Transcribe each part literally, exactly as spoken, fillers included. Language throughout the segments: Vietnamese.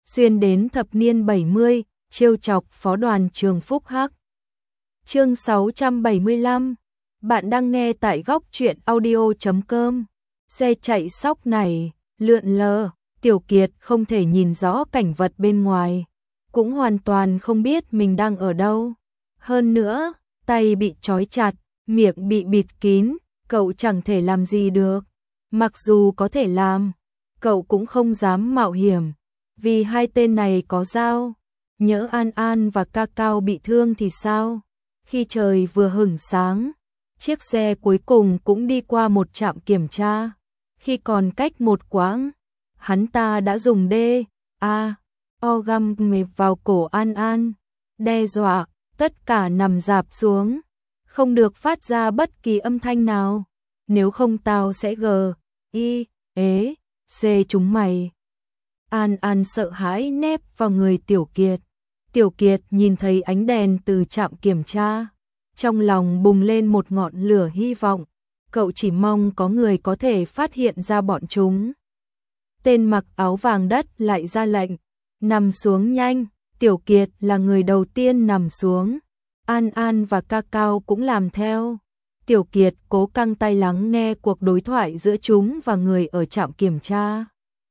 xuyên đến thập niên bảy mươi, trêu chọc phó đoàn trường Phúc Hắc. Chương sáu trăm bảy mươi lăm. Bạn đang nghe tại góc truyện audio chấm com. Xe chạy sóc này, lượn lờ, Tiểu Kiệt không thể nhìn rõ cảnh vật bên ngoài, cũng hoàn toàn không biết mình đang ở đâu. Hơn nữa, tay bị trói chặt, miệng bị bịt kín, cậu chẳng thể làm gì được. Mặc dù có thể làm, cậu cũng không dám mạo hiểm, vì hai tên này có dao. Nhỡ An An và Ca Cao bị thương thì sao? Khi trời vừa hửng sáng, chiếc xe cuối cùng cũng đi qua một trạm kiểm tra. Khi còn cách một quãng, hắn ta đã dùng đê a o găm mệp vào cổ An An, đe dọa tất cả nằm rạp xuống, không được phát ra bất kỳ âm thanh nào, nếu không tao sẽ gờ y ế xê chúng mày. An An sợ hãi nép vào người Tiểu Kiệt. Tiểu Kiệt nhìn thấy ánh đèn từ trạm kiểm tra, trong lòng bùng lên một ngọn lửa hy vọng. Cậu chỉ mong có người có thể phát hiện ra bọn chúng. Tên mặc áo vàng đất lại ra lệnh, nằm xuống nhanh. Tiểu Kiệt là người đầu tiên nằm xuống. An An và Ca Cao cũng làm theo. Tiểu Kiệt cố căng tay lắng nghe cuộc đối thoại giữa chúng và người ở trạm kiểm tra.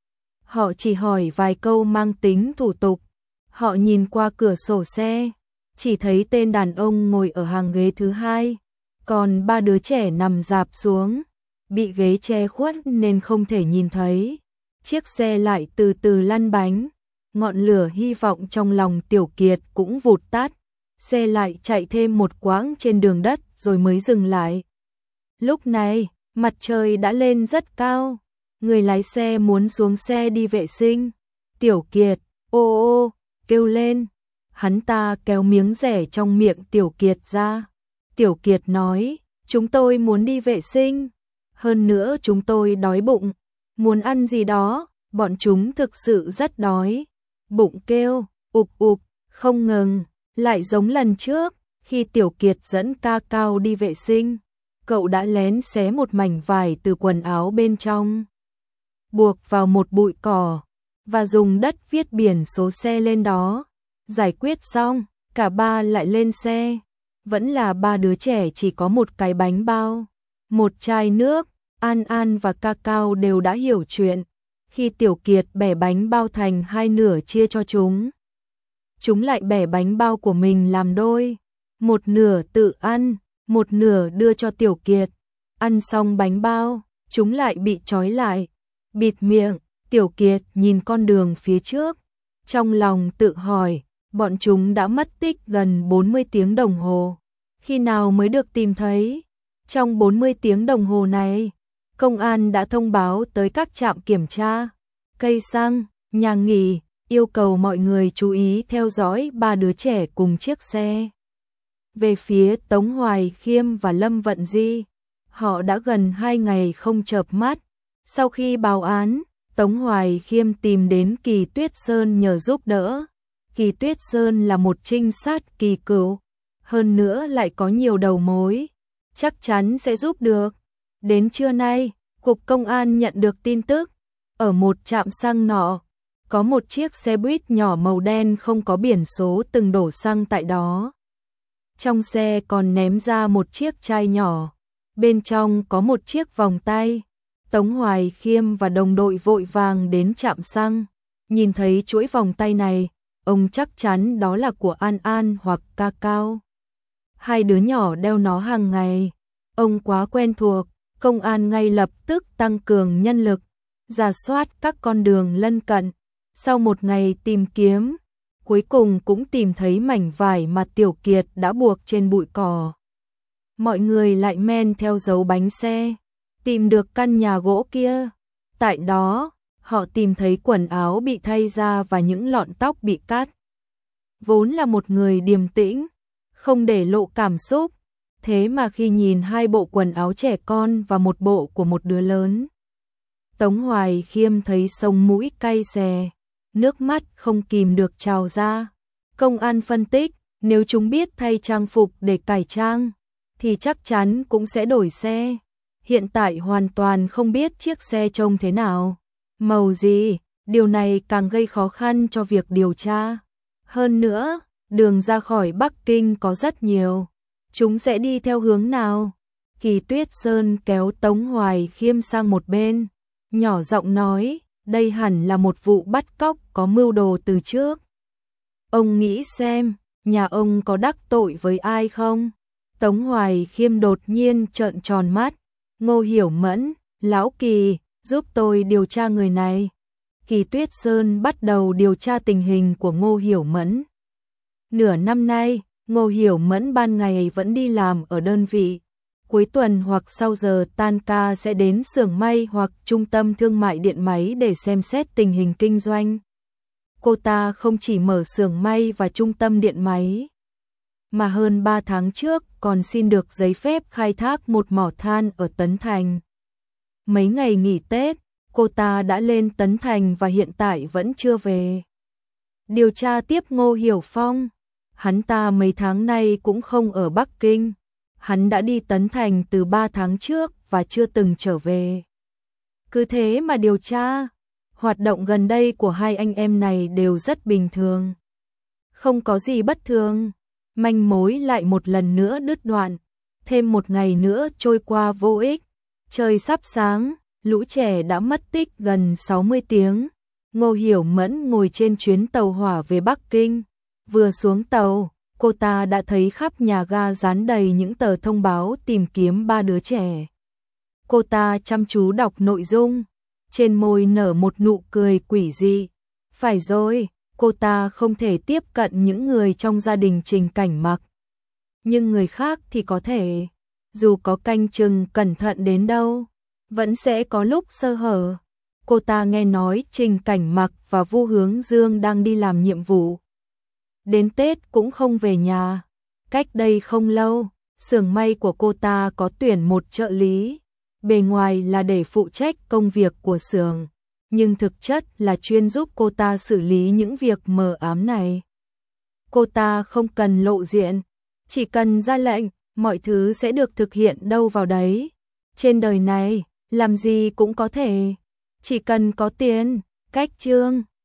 Họ chỉ hỏi vài câu mang tính thủ tục. Họ nhìn qua cửa sổ xe, chỉ thấy tên đàn ông ngồi ở hàng ghế thứ hai, còn ba đứa trẻ nằm rạp xuống, bị ghế che khuất nên không thể nhìn thấy. Chiếc xe lại từ từ lăn bánh, ngọn lửa hy vọng trong lòng Tiểu Kiệt cũng vụt tắt. Xe lại chạy thêm một quãng trên đường đất rồi mới dừng lại. Lúc này, mặt trời đã lên rất cao, người lái xe muốn xuống xe đi vệ sinh. Tiểu Kiệt, ô ô, kêu lên. Hắn ta kéo miếng rẻ trong miệng Tiểu Kiệt ra. Tiểu Kiệt nói, chúng tôi muốn đi vệ sinh. Hơn nữa chúng tôi đói bụng, muốn ăn gì đó. Bọn chúng thực sự rất đói. Bụng kêu, ụp ụp, không ngừng. Lại giống lần trước, khi Tiểu Kiệt dẫn Ca Cao đi vệ sinh, cậu đã lén xé một mảnh vải từ quần áo bên trong, buộc vào một bụi cỏ, và dùng đất viết biển số xe lên đó. Giải quyết xong, cả ba lại lên xe. Vẫn là ba đứa trẻ chỉ có một cái bánh bao, một chai nước. An An và Ca Cao đều đã hiểu chuyện. Khi Tiểu Kiệt bẻ bánh bao thành hai nửa chia cho chúng, chúng lại bẻ bánh bao của mình làm đôi. Một nửa tự ăn, một nửa đưa cho Tiểu Kiệt. Ăn xong bánh bao, chúng lại bị trói lại, bịt miệng. Tiểu Kiệt nhìn con đường phía trước, trong lòng tự hỏi, bọn chúng đã mất tích gần bốn mươi tiếng đồng hồ. Khi nào mới được tìm thấy? Trong bốn mươi tiếng đồng hồ này, công an đã thông báo tới các trạm kiểm tra, cây xăng, nhà nghỉ, yêu cầu mọi người chú ý theo dõi ba đứa trẻ cùng chiếc xe. Về phía Tống Hoài Khiêm và Lâm Vận Di, họ đã gần hai ngày không chợp mắt. Sau khi báo án, Tống Hoài Khiêm tìm đến Kỳ Tuyết Sơn nhờ giúp đỡ. Kỳ Tuyết Sơn là một trinh sát kỳ cựu, hơn nữa lại có nhiều đầu mối, chắc chắn sẽ giúp được. Đến trưa nay, Cục Công an nhận được tin tức, ở một trạm xăng nọ, có một chiếc xe buýt nhỏ màu đen không có biển số từng đổ xăng tại đó. Trong xe còn ném ra một chiếc chai nhỏ, bên trong có một chiếc vòng tay. Tống Hoài Khiêm và đồng đội vội vàng đến trạm xăng, nhìn thấy chuỗi vòng tay này, ông chắc chắn đó là của An An hoặc Ca Cao. Hai đứa nhỏ đeo nó hàng ngày, ông quá quen thuộc. Công an ngay lập tức tăng cường nhân lực, rà soát các con đường lân cận. Sau một ngày tìm kiếm, cuối cùng cũng tìm thấy mảnh vải mà Tiểu Kiệt đã buộc trên bụi cỏ. Mọi người lại men theo dấu bánh xe, tìm được căn nhà gỗ kia. Tại đó, họ tìm thấy quần áo bị thay ra và những lọn tóc bị cắt. Vốn là một người điềm tĩnh, không để lộ cảm xúc, thế mà khi nhìn hai bộ quần áo trẻ con và một bộ của một đứa lớn, Tống Hoài Khiêm thấy sống mũi cay xè, nước mắt không kìm được trào ra. Công an phân tích, nếu chúng biết thay trang phục để cải trang, thì chắc chắn cũng sẽ đổi xe. Hiện tại hoàn toàn không biết chiếc xe trông thế nào, màu gì, Điều này càng gây khó khăn cho việc điều tra. Hơn nữa, đường ra khỏi Bắc Kinh có rất nhiều. Chúng sẽ đi theo hướng nào? Kỳ Tuyết Sơn kéo Tống Hoài Khiêm sang một bên, nhỏ giọng nói, đây hẳn là một vụ bắt cóc có mưu đồ từ trước. Ông nghĩ xem, nhà ông có đắc tội với ai không? Tống Hoài Khiêm đột nhiên trợn tròn mắt. Ngô Hiểu Mẫn, Lão Kỳ, giúp tôi điều tra người này. Kỳ Tuyết Sơn bắt đầu điều tra tình hình của Ngô Hiểu Mẫn. Nửa năm nay, Ngô Hiểu Mẫn ban ngày vẫn đi làm ở đơn vị. Cuối tuần hoặc sau giờ tan ca sẽ đến xưởng may hoặc trung tâm thương mại điện máy để xem xét tình hình kinh doanh. Cô ta không chỉ mở xưởng may và trung tâm điện máy, mà hơn ba tháng trước còn xin được giấy phép khai thác một mỏ than ở Tấn Thành. Mấy ngày nghỉ Tết, cô ta đã lên Tấn Thành và hiện tại vẫn chưa về. Điều tra tiếp Ngô Hiểu Phong, hắn ta mấy tháng nay cũng không ở Bắc Kinh. Hắn đã đi Tấn Thành từ ba tháng trước và chưa từng trở về. Cứ thế mà điều tra, hoạt động gần đây của hai anh em này đều rất bình thường. Không có gì bất thường, manh mối lại một lần nữa đứt đoạn. Thêm một ngày nữa trôi qua vô ích, trời sắp sáng, lũ trẻ đã mất tích gần sáu mươi tiếng. Ngô Hiểu Mẫn ngồi trên chuyến tàu hỏa về Bắc Kinh. Vừa xuống tàu, cô ta đã thấy khắp nhà ga dán đầy những tờ thông báo tìm kiếm ba đứa trẻ. Cô ta chăm chú đọc nội dung, trên môi nở một nụ cười quỷ dị. Phải rồi, cô ta không thể tiếp cận những người trong gia đình Trình Cảnh Mặc. Nhưng người khác thì có thể, dù có canh chừng cẩn thận đến đâu, vẫn sẽ có lúc sơ hở. Cô ta nghe nói Trình Cảnh Mặc và Vu Hướng Dương đang đi làm nhiệm vụ. Đến Tết cũng không về nhà. Cách đây không lâu, xưởng may của cô ta có tuyển một trợ lý. Bề ngoài là để phụ trách công việc của xưởng, nhưng thực chất là chuyên giúp cô ta xử lý những việc mờ ám này. Cô ta không cần lộ diện, chỉ cần ra lệnh, mọi thứ sẽ được thực hiện đâu vào đấy. Trên đời này, làm gì cũng có thể, chỉ cần có tiền. Cách chương